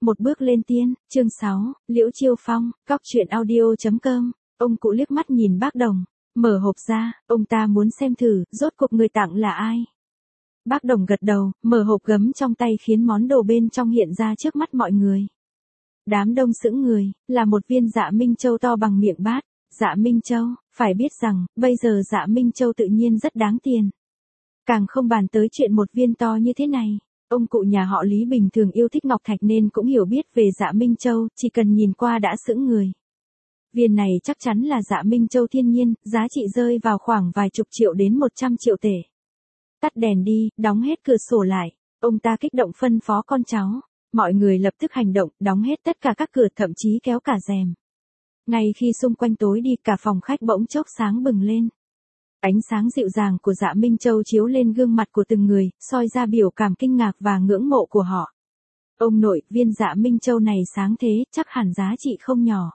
Một bước lên tiên, chương 6, Liễu Chiêu Phong, Cóc truyện audio.com. Ông cụ liếc mắt nhìn bác Đồng, mở hộp ra, ông ta muốn xem thử, rốt cuộc người tặng là ai. Bác Đồng gật đầu, mở hộp gấm trong tay khiến món đồ bên trong hiện ra trước mắt mọi người. Đám đông sững người, là một viên Dạ Minh Châu to bằng miệng bát. Dạ Minh Châu, phải biết rằng, bây giờ Dạ Minh Châu tự nhiên rất đáng tiền. Càng không bàn tới chuyện một viên to như thế này. Ông cụ nhà họ Lý bình thường yêu thích ngọc thạch nên cũng hiểu biết về Dạ Minh Châu, chỉ cần nhìn qua đã sững người. Viên này chắc chắn là Dạ Minh Châu thiên nhiên, giá trị rơi vào khoảng vài chục triệu đến 100 triệu tệ. Tắt đèn đi, đóng hết cửa sổ lại. Ông ta kích động phân phó con cháu. Mọi người lập tức hành động, đóng hết tất cả các cửa, thậm chí kéo cả rèm. Ngay khi xung quanh tối đi, cả phòng khách bỗng chốc sáng bừng lên. Ánh sáng dịu dàng của Dạ Minh Châu chiếu lên gương mặt của từng người, soi ra biểu cảm kinh ngạc và ngưỡng mộ của họ. Ông nội, viên Dạ Minh Châu này sáng thế, chắc hẳn giá trị không nhỏ.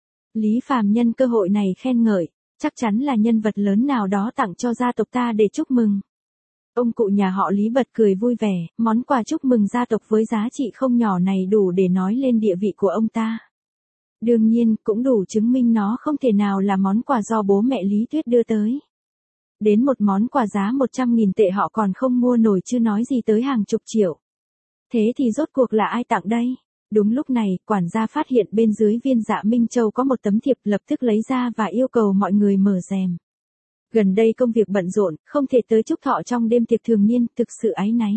Lý Phàm nhân cơ hội này khen ngợi, chắc chắn là nhân vật lớn nào đó tặng cho gia tộc ta để chúc mừng. Ông cụ nhà họ Lý bật cười vui vẻ, món quà chúc mừng gia tộc với giá trị không nhỏ này đủ để nói lên địa vị của ông ta. Đương nhiên, cũng đủ chứng minh nó không thể nào là món quà do bố mẹ Lý Tuyết đưa tới. Đến một món quà giá 100.000 tệ họ còn không mua nổi chứ nói gì tới hàng chục triệu. Thế thì rốt cuộc là ai tặng đây? Đúng lúc này, quản gia phát hiện bên dưới viên Dạ Minh Châu có một tấm thiệp, lập tức lấy ra và yêu cầu mọi người mở rèm. Gần đây công việc bận rộn, không thể tới chúc thọ trong đêm tiệc thường niên, thực sự áy náy.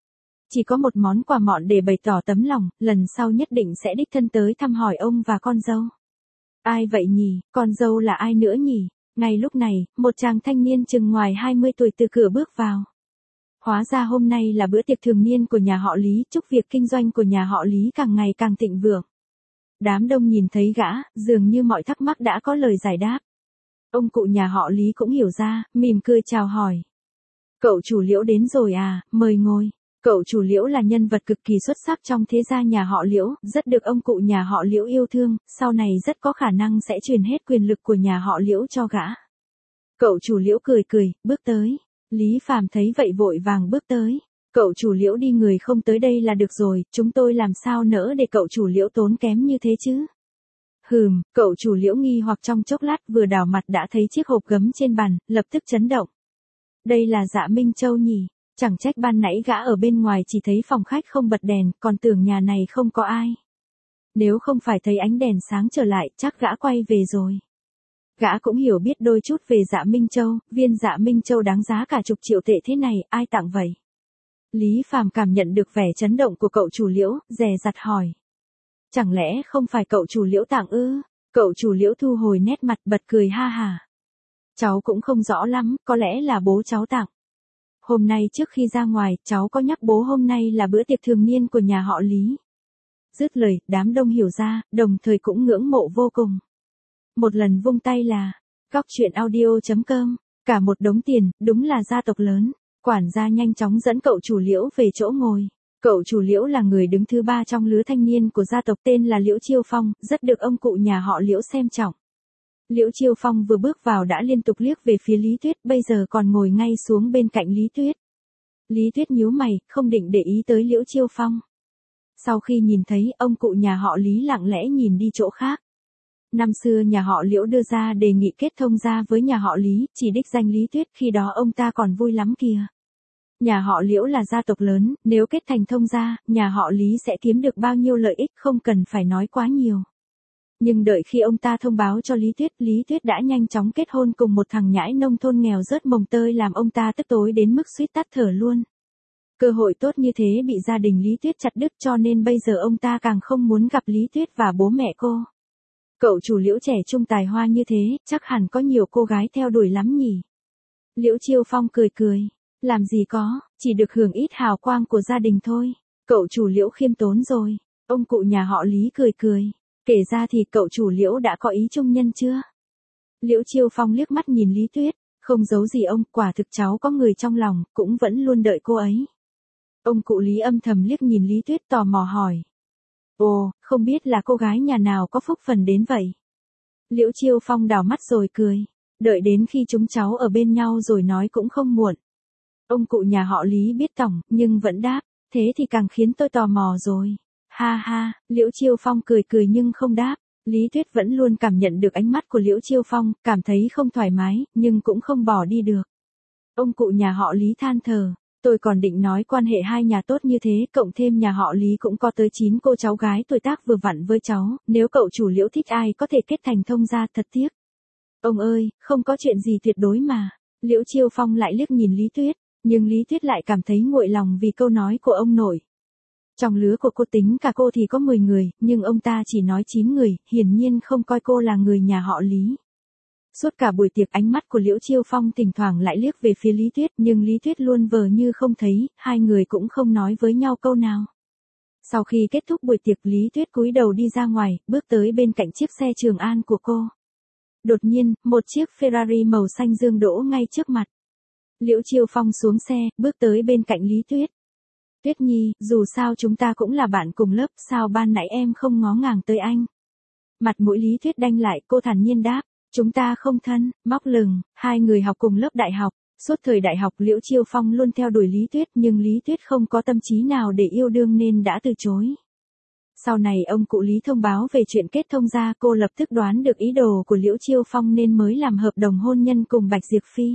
Chỉ có một món quà mọn để bày tỏ tấm lòng, lần sau nhất định sẽ đích thân tới thăm hỏi ông và con dâu. Ai vậy nhỉ, con dâu là ai nữa nhỉ? Ngay lúc này, một chàng thanh niên chừng ngoài 20 tuổi từ cửa bước vào. Hóa ra hôm nay là bữa tiệc thường niên của nhà họ Lý, chúc việc kinh doanh của nhà họ Lý càng ngày càng thịnh vượng. Đám đông nhìn thấy gã, dường như mọi thắc mắc đã có lời giải đáp. Ông cụ nhà họ Lý cũng hiểu ra, mỉm cười chào hỏi. Cậu chủ Liễu đến rồi à, mời ngồi. Cậu chủ Liễu là nhân vật cực kỳ xuất sắc trong thế gia nhà họ Liễu, rất được ông cụ nhà họ Liễu yêu thương, sau này rất có khả năng sẽ truyền hết quyền lực của nhà họ Liễu cho gã. Cậu chủ Liễu cười cười, bước tới. Lý Phàm thấy vậy vội vàng bước tới. Cậu chủ Liễu đi, người không tới đây là được rồi, chúng tôi làm sao nỡ để cậu chủ Liễu tốn kém như thế chứ? Cậu chủ Liễu nghi hoặc trong chốc lát, vừa đảo mặt đã thấy chiếc hộp gấm trên bàn, lập tức chấn động. Đây là Dạ Minh Châu nhỉ? Chẳng trách ban nãy gã ở bên ngoài chỉ thấy phòng khách không bật đèn, còn tưởng nhà này không có ai. Nếu không phải thấy ánh đèn sáng trở lại, chắc gã quay về rồi. Gã cũng hiểu biết đôi chút về Dạ Minh Châu, viên Dạ Minh Châu đáng giá cả chục triệu tệ thế này, ai tặng vậy? Lý Phàm cảm nhận được vẻ chấn động của cậu chủ Liễu, dè dặt hỏi. Chẳng lẽ không phải cậu chủ Liễu tặng ư? Cậu chủ Liễu thu hồi nét mặt, bật cười ha hả. Cháu cũng không rõ lắm, có lẽ là bố cháu tặng. Hôm nay trước khi ra ngoài, cháu có nhắc bố hôm nay là bữa tiệc thường niên của nhà họ Lý. Dứt lời, đám đông hiểu ra, đồng thời cũng ngưỡng mộ vô cùng. Một lần vung tay là, Cóc truyện audio.com, cả một đống tiền, đúng là gia tộc lớn. Quản gia nhanh chóng dẫn cậu chủ Liễu về chỗ ngồi. Cậu chủ Liễu là người đứng thứ 3 trong lứa thanh niên của gia tộc, tên là Liễu Chiêu Phong, rất được ông cụ nhà họ Liễu xem trọng. Liễu Chiêu Phong vừa bước vào đã liên tục liếc về phía Lý Tuyết, bây giờ còn ngồi ngay xuống bên cạnh Lý Tuyết. Lý Tuyết nhíu mày, không định để ý tới Liễu Chiêu Phong. Sau khi nhìn thấy, ông cụ nhà họ Lý lặng lẽ nhìn đi chỗ khác. Năm xưa nhà họ Liễu đưa ra đề nghị kết thông gia với nhà họ Lý, chỉ đích danh Lý Tuyết, khi đó ông ta còn vui lắm kìa. Nhà họ Liễu là gia tộc lớn, nếu kết thành thông gia, nhà họ Lý sẽ kiếm được bao nhiêu lợi ích không cần phải nói quá nhiều. Nhưng đợi khi ông ta thông báo cho Lý Tuyết đã nhanh chóng kết hôn cùng một thằng nhãi nông thôn nghèo rớt mồng tơi, làm ông ta tức tối đến mức suýt tắt thở luôn. Cơ hội tốt như thế bị gia đình Lý Tuyết chặt đứt, cho nên bây giờ ông ta càng không muốn gặp Lý Tuyết và bố mẹ cô. Cậu chủ Liễu trẻ trung tài hoa như thế, chắc hẳn có nhiều cô gái theo đuổi lắm nhỉ? Liễu Chiêu Phong cười cười. Làm gì có, chỉ được hưởng ít hào quang của gia đình thôi. Cậu chủ Liễu khiêm tốn rồi. Ông cụ nhà họ Lý cười cười. Kể ra thì cậu chủ Liễu đã có ý trung nhân chưa? Liễu Chiêu Phong liếc mắt nhìn Lý Tuyết. Không giấu gì ông, quả thực cháu có người trong lòng, cũng vẫn luôn đợi cô ấy. Ông cụ Lý âm thầm liếc nhìn Lý Tuyết, tò mò hỏi. Ồ, không biết là cô gái nhà nào có phúc phần đến vậy? Liễu Chiêu Phong đảo mắt rồi cười. Đợi đến khi chúng cháu ở bên nhau rồi nói cũng không muộn. Ông cụ nhà họ Lý biết tổng, nhưng vẫn đáp. Thế thì càng khiến tôi tò mò rồi. Ha ha, Liễu Chiêu Phong cười cười nhưng không đáp. Lý Tuyết vẫn luôn cảm nhận được ánh mắt của Liễu Chiêu Phong, cảm thấy không thoải mái, nhưng cũng không bỏ đi được. Ông cụ nhà họ Lý than thở, tôi còn định nói quan hệ hai nhà tốt như thế, cộng thêm nhà họ Lý cũng có tới 9 cô cháu gái tuổi tác vừa vặn với cháu, nếu cậu chủ Liễu thích ai có thể kết thành thông gia, thật tiếc. Ông ơi, không có chuyện gì tuyệt đối mà. Liễu Chiêu Phong lại liếc nhìn Lý Tuyết, nhưng Lý Tuyết lại cảm thấy nguội lòng vì câu nói của ông nội. Trong lứa của cô tính cả cô thì có 10 người, nhưng ông ta chỉ nói 9 người, hiển nhiên không coi cô là người nhà họ Lý. Suốt cả buổi tiệc ánh mắt của Liễu Chiêu Phong thỉnh thoảng lại liếc về phía Lý Tuyết, nhưng Lý Tuyết luôn vờ như không thấy, hai người cũng không nói với nhau câu nào. Sau khi kết thúc buổi tiệc, Lý Tuyết cúi đầu đi ra ngoài, bước tới bên cạnh chiếc xe Trường An của cô. Đột nhiên, một chiếc Ferrari màu xanh dương đỗ ngay trước mặt. Liễu Chiêu Phong xuống xe, bước tới bên cạnh Lý Tuyết. Tuyết Nhi, dù sao chúng ta cũng là bạn cùng lớp, sao ban nãy em không ngó ngàng tới anh? Mặt mũi Lý Tuyết đanh lại, cô thản nhiên đáp, chúng ta không thân, móc lừng, hai người học cùng lớp đại học. Suốt thời đại học Liễu Chiêu Phong luôn theo đuổi Lý Tuyết, nhưng Lý Tuyết không có tâm trí nào để yêu đương nên đã từ chối. Sau này ông cụ Lý thông báo về chuyện kết thông gia, cô lập tức đoán được ý đồ của Liễu Chiêu Phong nên mới làm hợp đồng hôn nhân cùng Bạch Diệp Phi.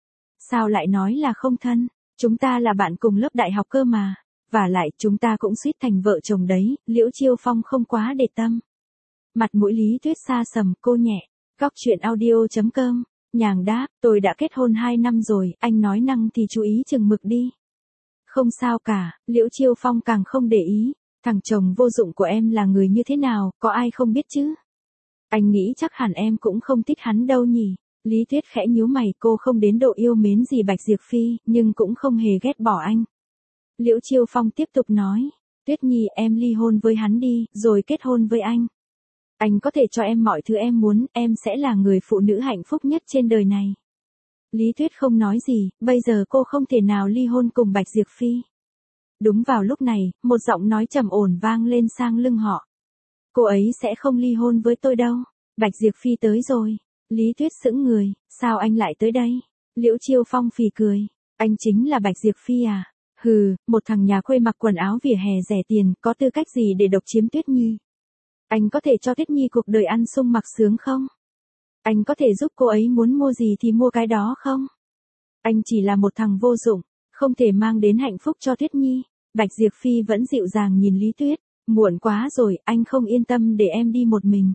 Sao lại nói là không thân? Chúng ta là bạn cùng lớp đại học cơ mà. Và lại chúng ta cũng suýt thành vợ chồng đấy, Liễu Chiêu Phong không quá để tâm. Mặt mũi Lý Tuyết xa sầm, cô nhẹ. Cóc truyện audio.com, nhàng đáp, tôi đã kết hôn 2 năm rồi, anh nói năng thì chú ý chừng mực đi. Không sao cả, Liễu Chiêu Phong càng không để ý, thằng chồng vô dụng của em là người như thế nào, có ai không biết chứ? Anh nghĩ chắc hẳn em cũng không thích hắn đâu nhỉ? Lý Tuyết khẽ nhíu mày, cô không đến độ yêu mến gì Bạch Diệp Phi, nhưng cũng không hề ghét bỏ anh. Liễu Chiêu Phong tiếp tục nói, Tuyết Nhi em ly hôn với hắn đi, rồi kết hôn với anh. Anh có thể cho em mọi thứ em muốn, em sẽ là người phụ nữ hạnh phúc nhất trên đời này. Lý Tuyết không nói gì, bây giờ cô không thể nào ly hôn cùng Bạch Diệp Phi. Đúng vào lúc này, một giọng nói trầm ổn vang lên sang lưng họ. Cô ấy sẽ không ly hôn với tôi đâu. Bạch Diệp Phi tới rồi. Lý Tuyết sững người, sao anh lại tới đây? Liễu Chiêu Phong phì cười. Anh chính là Bạch Diệp Phi à? Hừ, một thằng nhà quê mặc quần áo vỉa hè rẻ tiền, có tư cách gì để độc chiếm Tuyết Nhi? Anh có thể cho Tuyết Nhi cuộc đời ăn sung mặc sướng không? Anh có thể giúp cô ấy muốn mua gì thì mua cái đó không? Anh chỉ là một thằng vô dụng, không thể mang đến hạnh phúc cho Tuyết Nhi. Bạch Diệp Phi vẫn dịu dàng nhìn Lý Tuyết. Muộn quá rồi, anh không yên tâm để em đi một mình.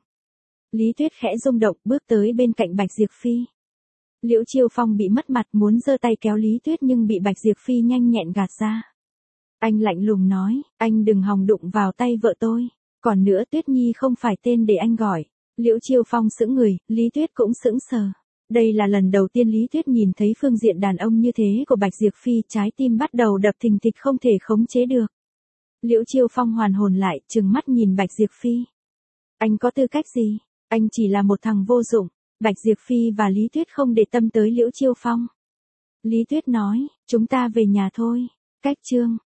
Lý Tuyết khẽ rung động, bước tới bên cạnh Bạch Diệp Phi. Liễu Chiêu Phong bị mất mặt muốn giơ tay kéo Lý Tuyết nhưng bị Bạch Diệp Phi nhanh nhẹn gạt ra. Anh lạnh lùng nói, anh đừng hòng đụng vào tay vợ tôi. Còn nữa Tuyết Nhi không phải tên để anh gọi. Liễu Chiêu Phong sững người, Lý Tuyết cũng sững sờ. Đây là lần đầu tiên Lý Tuyết nhìn thấy phương diện đàn ông như thế của Bạch Diệp Phi, trái tim bắt đầu đập thình thịch không thể khống chế được. Liễu Chiêu Phong hoàn hồn lại, trừng mắt nhìn Bạch Diệp Phi. Anh có tư cách gì? Anh chỉ là một thằng vô dụng. Bạch Diệp Phi và Lý Tuyết không để tâm tới Liễu Chiêu Phong. Lý Tuyết nói, chúng ta về nhà thôi. Cách chương.